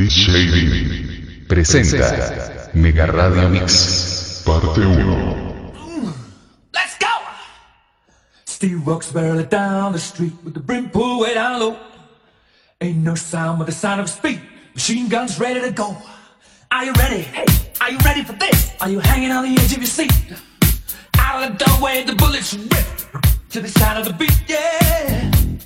DJ presenta Mega Radio Mix Parte 1. Let's go! Steve walks barely down the street with the brim pulled way down low. Ain't no sound but the sound of speed. Machine guns ready to go. Are you ready? Hey, are you ready for this? Are you hanging on the edge of your seat? Out of the doorway, the bullets rip to the sound of the beat, yeah.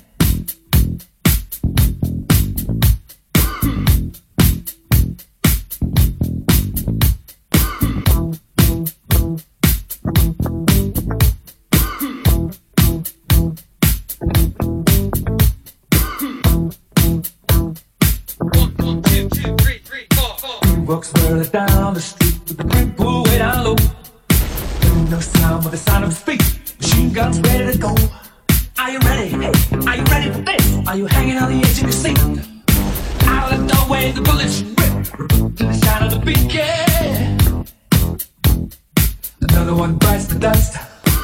Walks further down the street with the brim pulled way down low. Ain't no sound but the sound of speed. Machine guns ready to go. Are you ready? Hey, are you ready for this? Are you hanging on the edge of your seat? Out of the doorway, the bullets rip to the sound of the beat, yeah. Another one bites the dust.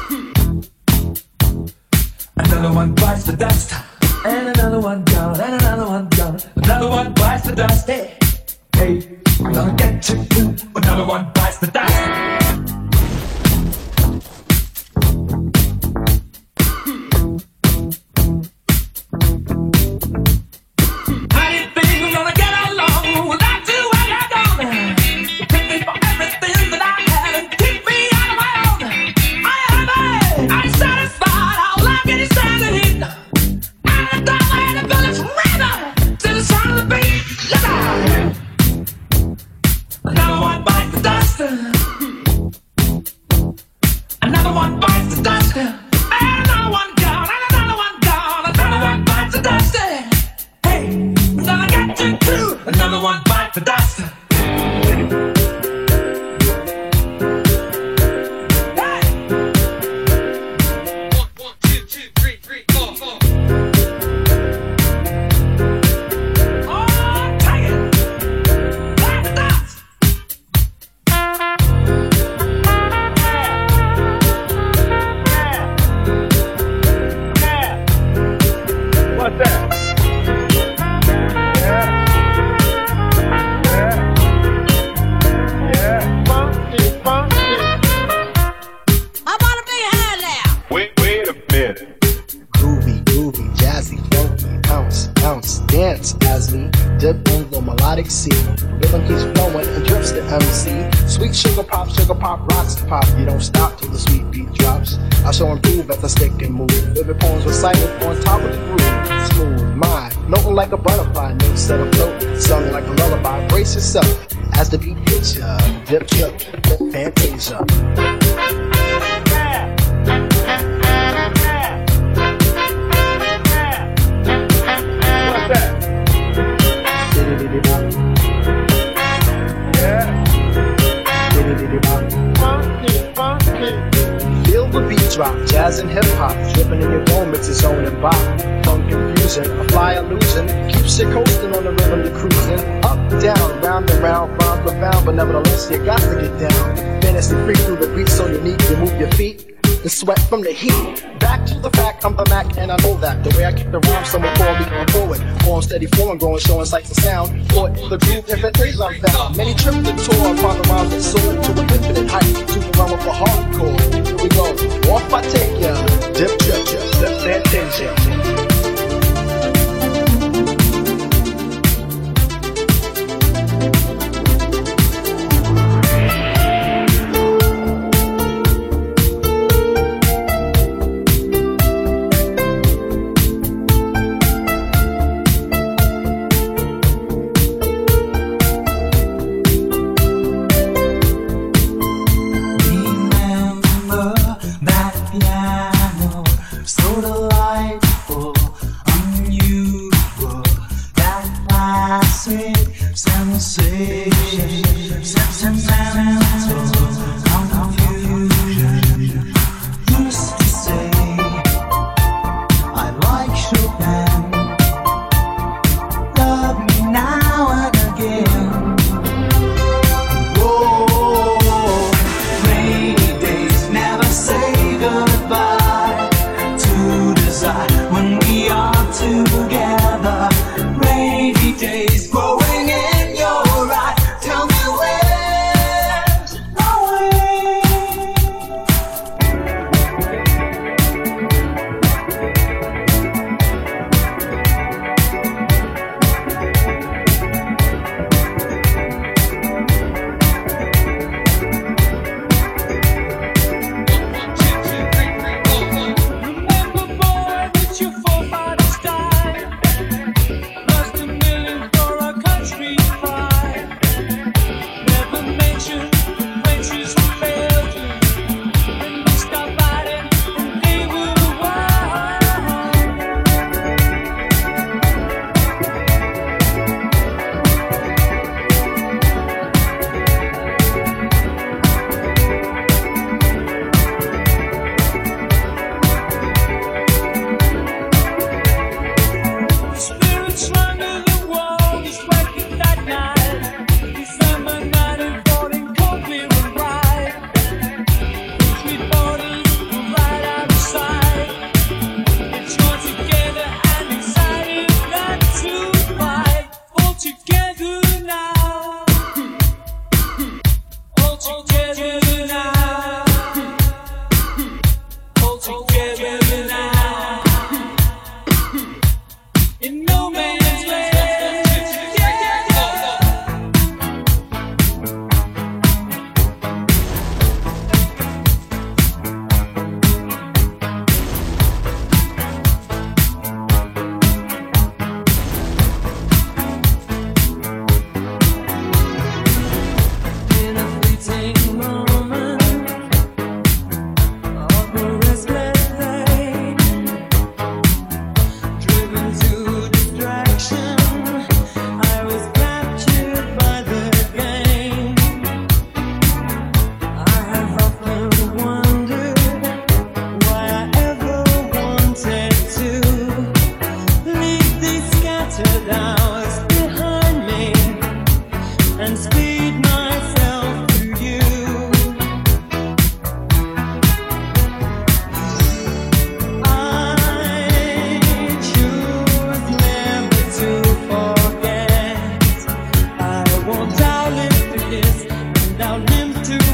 Another one bites the dust. And another one gone, and another one gone. Another one bites the dust, hey. Hey, I'm gonna get you too. Another one bites the dust. How do you think we're gonna get along without you when you're gone? You pick me for everything that I have and keep me out of my own. I'm satisfied. How long can you stand the heat? And the doorway, the bullets rip to the sound of the beat. Yeah. Another one bites the dust. Another one bites the dust. And another one gone. And another one gone. Another one bites the dust. Hey, I'm gonna get you too. Another one bites the dust. Rhythm keeps flowing and drifts to MC. Sweet sugar pop rocks the pop. You don't stop till the sweet beat drops. I shall improve as I stick and move. Vivid poems recited on top of the groove. Smooth mind, floating like a butterfly. Notes set afloat, sung like a lullaby. Brace yourself as the beat hits ya. Dip, dip, fantasia. Feel the beat drop, jazz and hip hop, dripping in your dome, it's its own and bop. Funk confusion, a fly illusion, keeps you coasting on the rhythm you're cruising. Up, down, round and round, rhymes profound, but nevertheless you got to get down. Fantasy free through the beat so unique, you move your feet and sweat from the heat. Back to the fact, I'm the Mac and I know that. The way I kick the rhyme, someone call me going forward. Form steady flowing, growing, showing sights and sound. Caught the groove, infinite ways I'm found. Many trip the tour upon the rhymes that soar to an infinite height. To the realm of the hardcore. Here we go, off I take ya. Dip, dip, dip, dip, fantasia. together. Rainy days growing in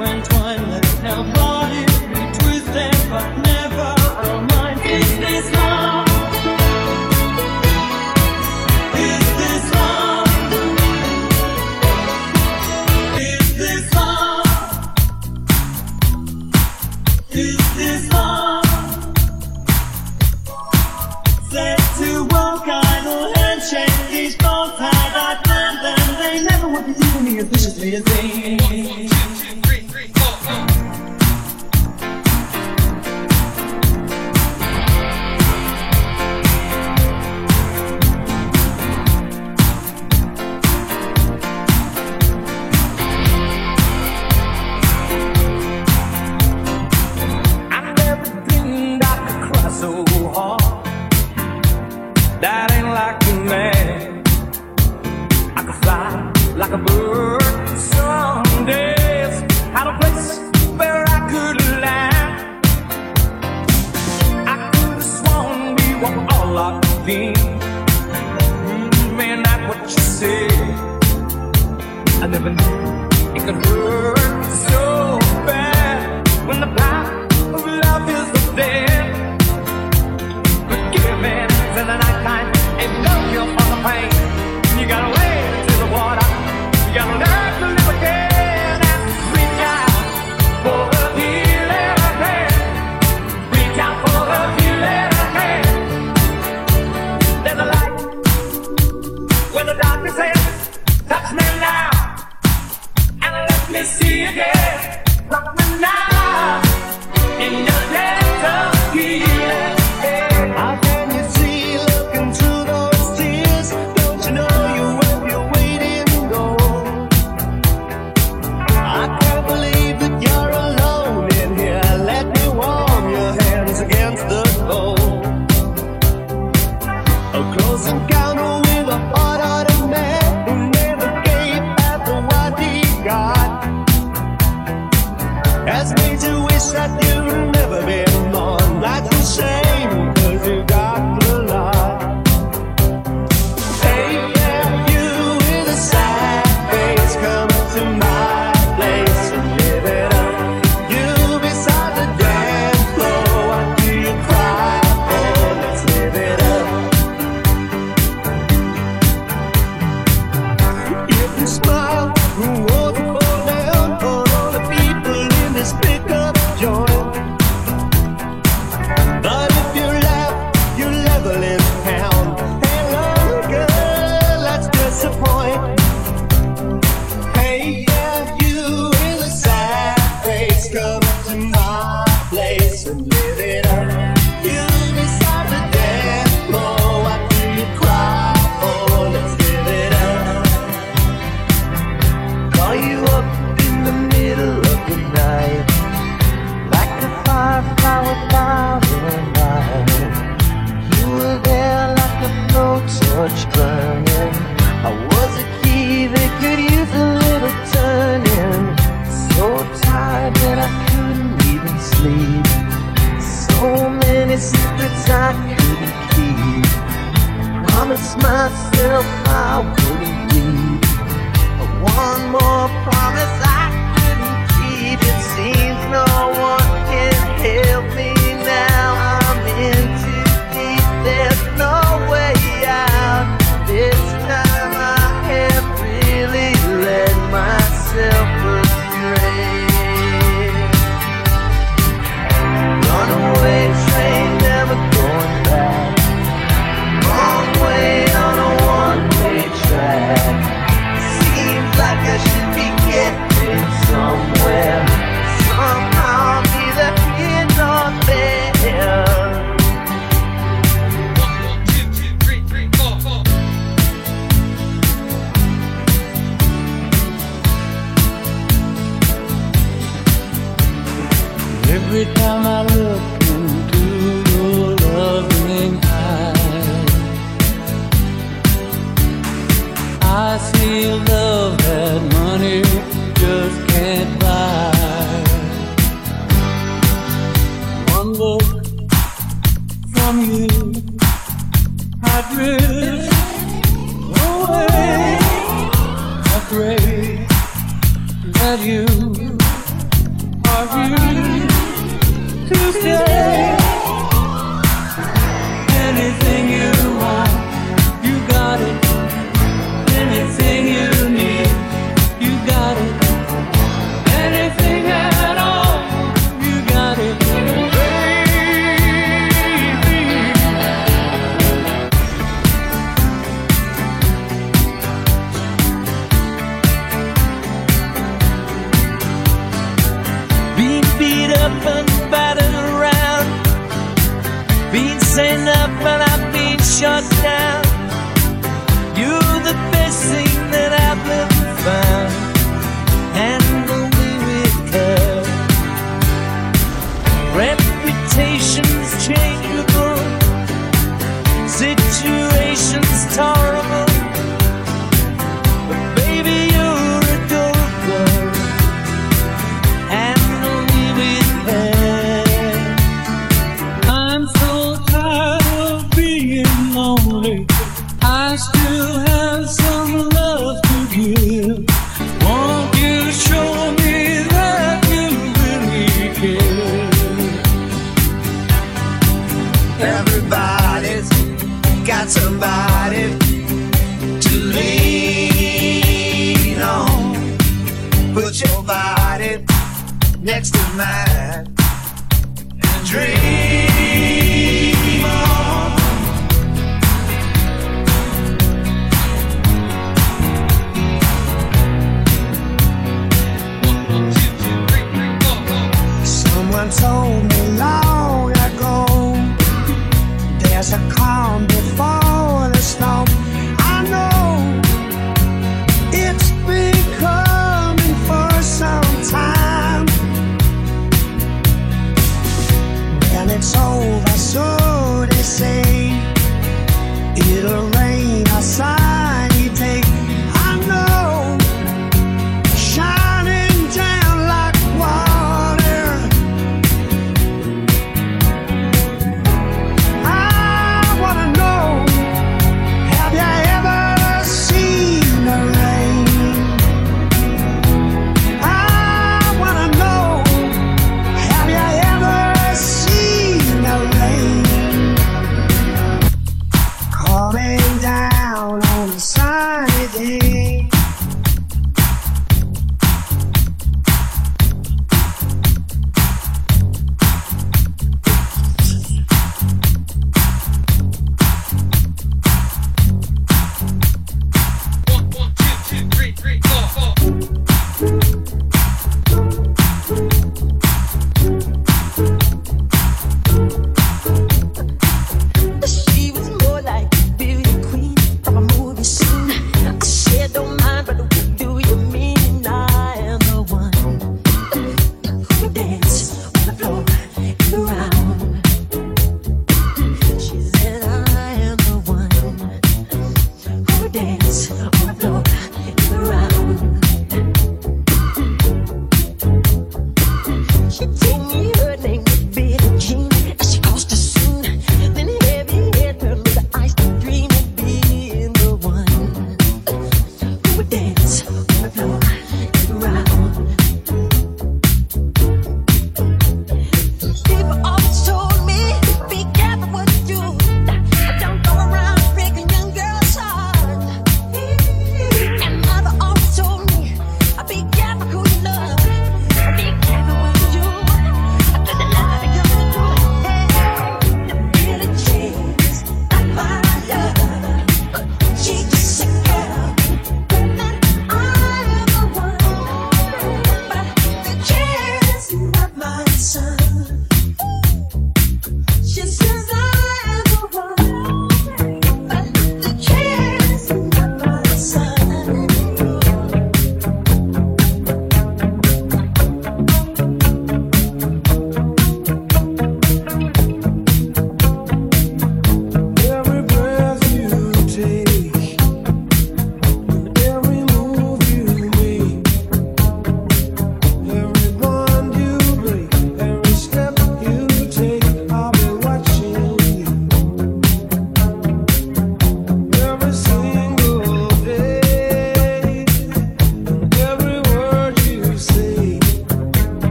entwined. Now body be twisted, but never a mind. Is this love? Is this love? Is this love? Is this love? Set to one kind of handshake, these both had I planned them. They never would be using me as viciously as they. That ain't like a man. I could fly like a bird some days. Had a place where I could land. I could have sworn we were all locked in. Man, that's what you said. I never knew it could hurt so bad when the power of love is up there. Forgiving in the nighttime ain't no cure for the pain. You gotta wade into the water. You gotta learn to live again and reach out for a healing hand. Reach out for a healing hand. There's a light when the darkness ends. Touch me now and let me see again. Rock me now in your dance of healing. How can you see looking through those tears? Don't you know you're worth your weight in gold? I can't believe that you're alone in here. Let me warm your hands against the cold. A close encounter with a hard-hearted man who never gave after what he got. Has made you wish that you'd never been born. That's a shame, 'cause you got the lot. Hey, yeah, you with a sad face, come to my place and live it up. You beside the dance floor, what do you cry for? Let's live it up. If you smile, who won't fall down on all the people in this pickup joint? But if you laugh, you level his pound. Hello, girl, that's disappoint. Hey, yeah, you with a sad face, come to my place and live it up. You beside the dance floor, what do you cry for? Let's live it up. Call you up in the middle of the night, like a firefly without a light. You were there like a blowtorch burning. I was a key that could use a little turning. So tired that I couldn't even sleep. So many secrets I couldn't keep. Promised myself I wouldn't leave. One more promise I couldn't keep. It seems no one can help me now. I'm in too deep. There's no way out. This time I have really let myself astray. Runaway train, never going back. Wrong way on a one-way track. Seems like I should be getting somewhere. Somehow neither here nor there. 1, 2, 2, 3, 3, 4, 4. Every time I look into your loving eyes, I see love that money just can't buy. One look from you, I drift away. I pray that you up and battered around. Been sent up and I've been shut down. You're the best thing that I've ever found. Handle me with care. Reputation's changeable, situation's tolerable, but baby you're adorable. Handle me with care. I'm so tired of being lonely. I still have some love to give. Won't you show me that you really care? Everybody's got somebody to lean on. Put your body next to mine and dream on. Someone told me long ago there's a calm before the storm. I know it's been coming for some time.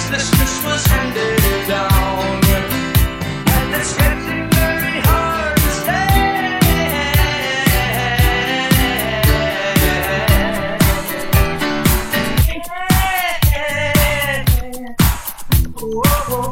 this Christmas handed down, and it's getting very hard to stay. Whoa.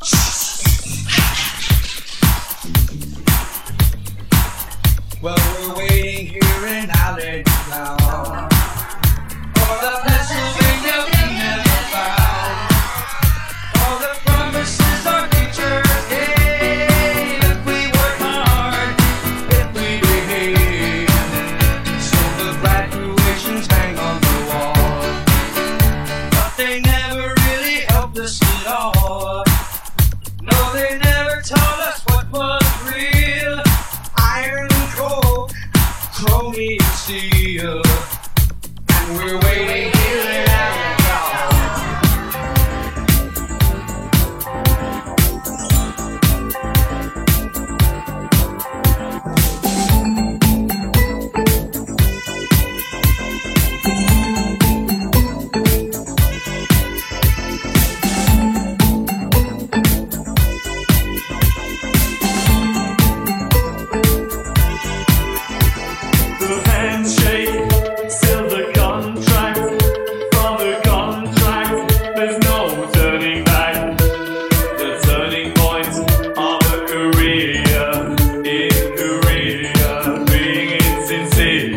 Well, we're waiting here in Allen now for the Pennsylvania we never found. All the promises our teachers gave, if we work hard, if we behave. So the graduations hang on the wall, but they never really helped us at all. No, they never told us what was real. Iron and coke, chromie and steel, and we're waiting here in Arizona. The handshake, still the contract. From the contract, there's no turning back. The turning point of a career in Korea, being insincere.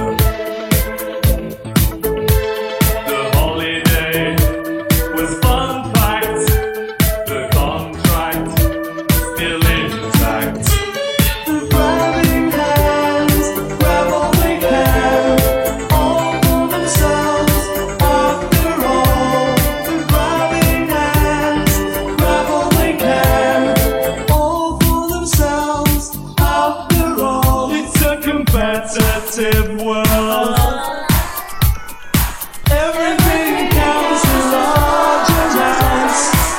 The holiday was fun packed. The contract still intact. The grabbing hands grab all they can, all for themselves after all. The grabbing hands grab all they can, all for themselves after all. It's a competitive world. Everything counts in large amounts.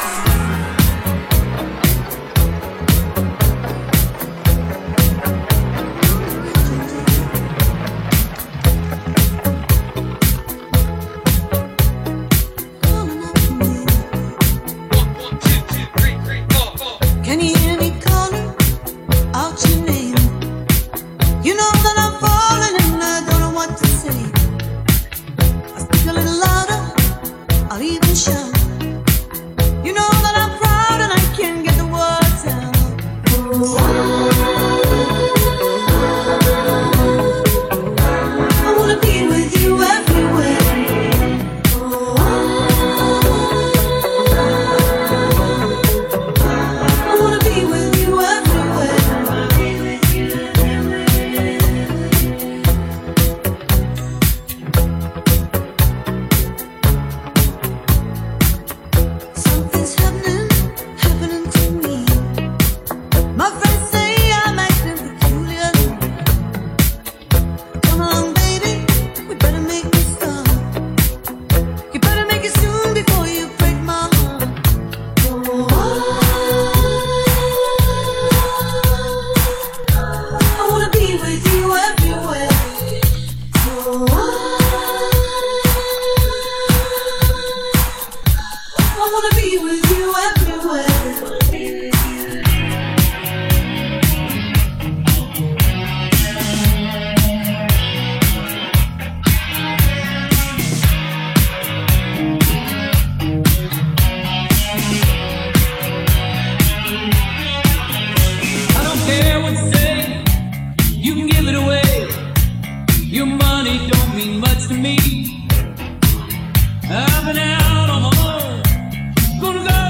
Can you hear me calling out your name? You know that I'm falling and I don't know what to say. I speak a little louder, I'll even shout. You know that I'm proud and I can't get the words out. I wanna be with you everywhere. I wanna be with you everywhere. Something's happening to me. My friends say I'm acting peculiar. Come along, baby, we better make this start. You better make it soon before you break my heart. I wanna be with you everywhere. I wanna be with you everywhere. I don't care what you say, you can give it away. Your money don't mean much to me. I've been out on my own, gonna go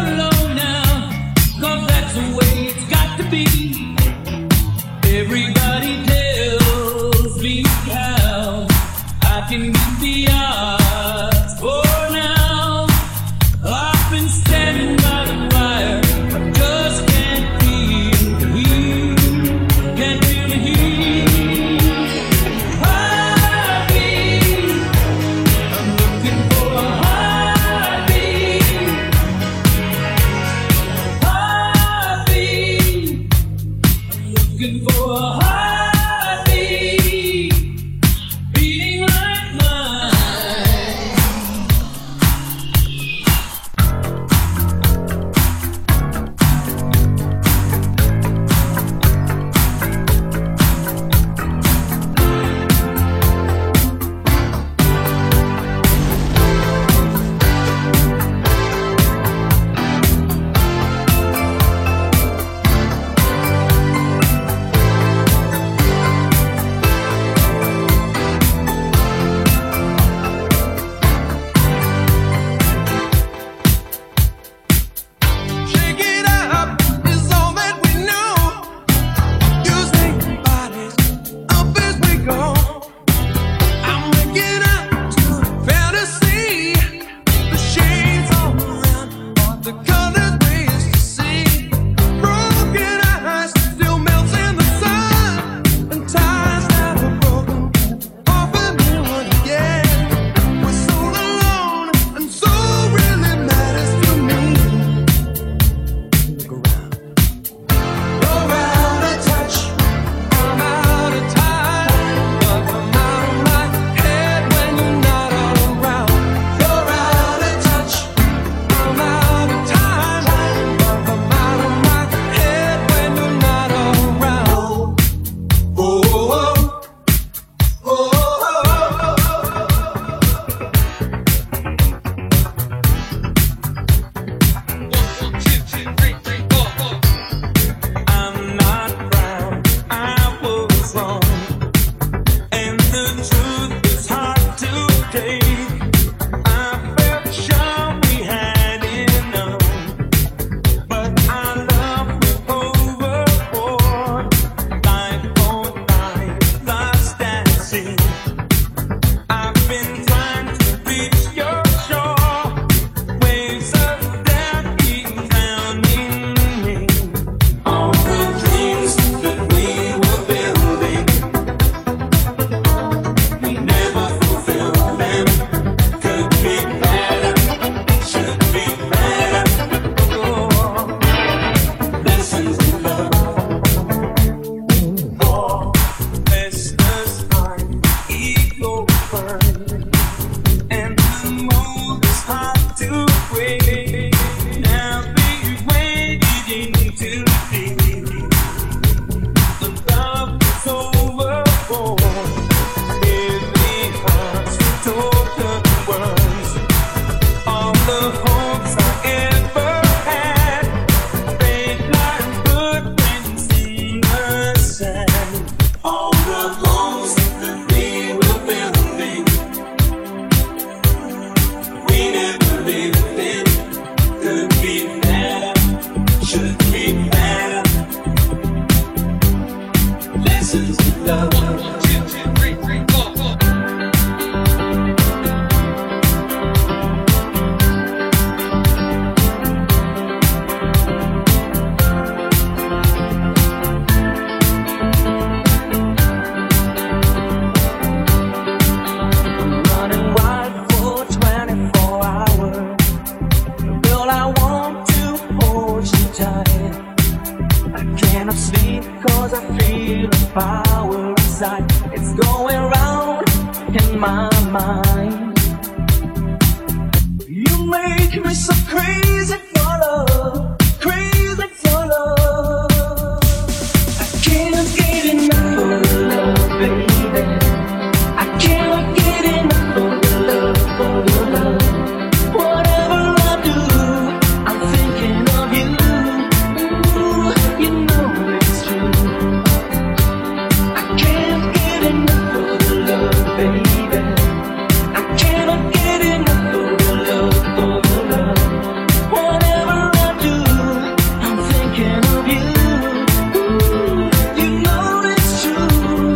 I feel a power inside. It's going round in my mind. You make me so crazy for love, crazy for love. I can't get enough of the love, baby. I cannot get enough of the love, of the love. Whatever I do, I'm thinking of you. Ooh, you know it's true. I can't get enough of the love, baby. I cannot get enough of the love, of the love. Whatever I do, I'm thinking of you. Ooh, you know it's true.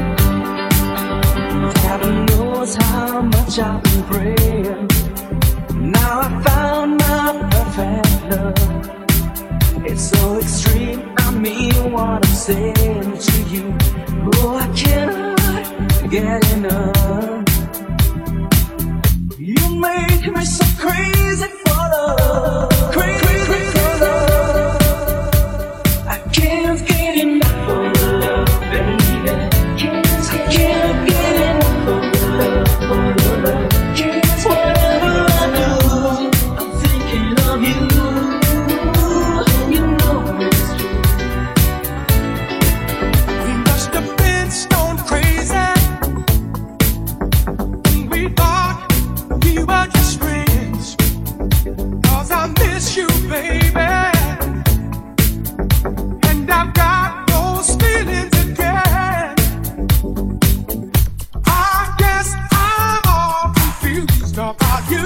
Heaven knows how much I've been praying. Now I found my perfect love. It's so extreme, I mean what I'm saying to you. Oh, I cannot get enough. You make me so crazy for love, crazy for love. I can't get enough of the love, baby. I can't get enough of the love, of the love. Whatever I do, I'm thinking of you. You know it's true. We must have been stone crazy when we thought we were just friends. 'Cause I miss you, baby, and I've got those feelings again. I guess I'm all confused about you.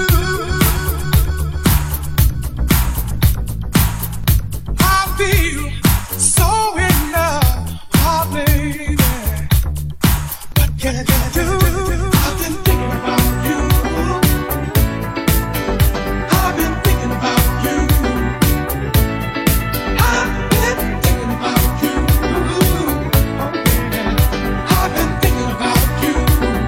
I feel so in love, oh baby. What can I do? I've been thinking about you. I've been thinking about you. I've been thinking about you. Oh baby, I've been thinking about you.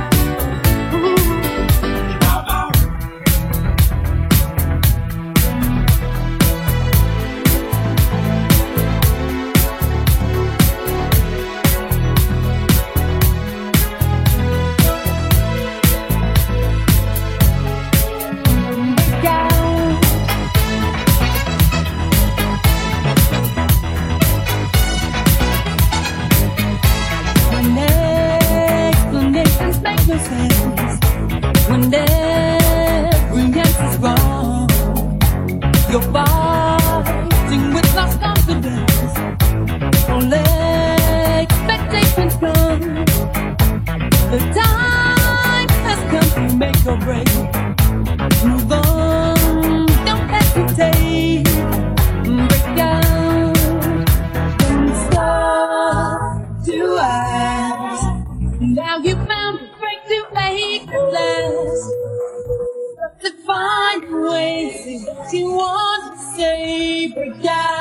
When explanations make no sense, when every answer's wrong, you're fighting with lost confidence. All expectations come. The time has come to make or break. Move on, don't hesitate. Break out and start to ask. Now you found a break to make it last. But to find a way, say what you want to say. Break out.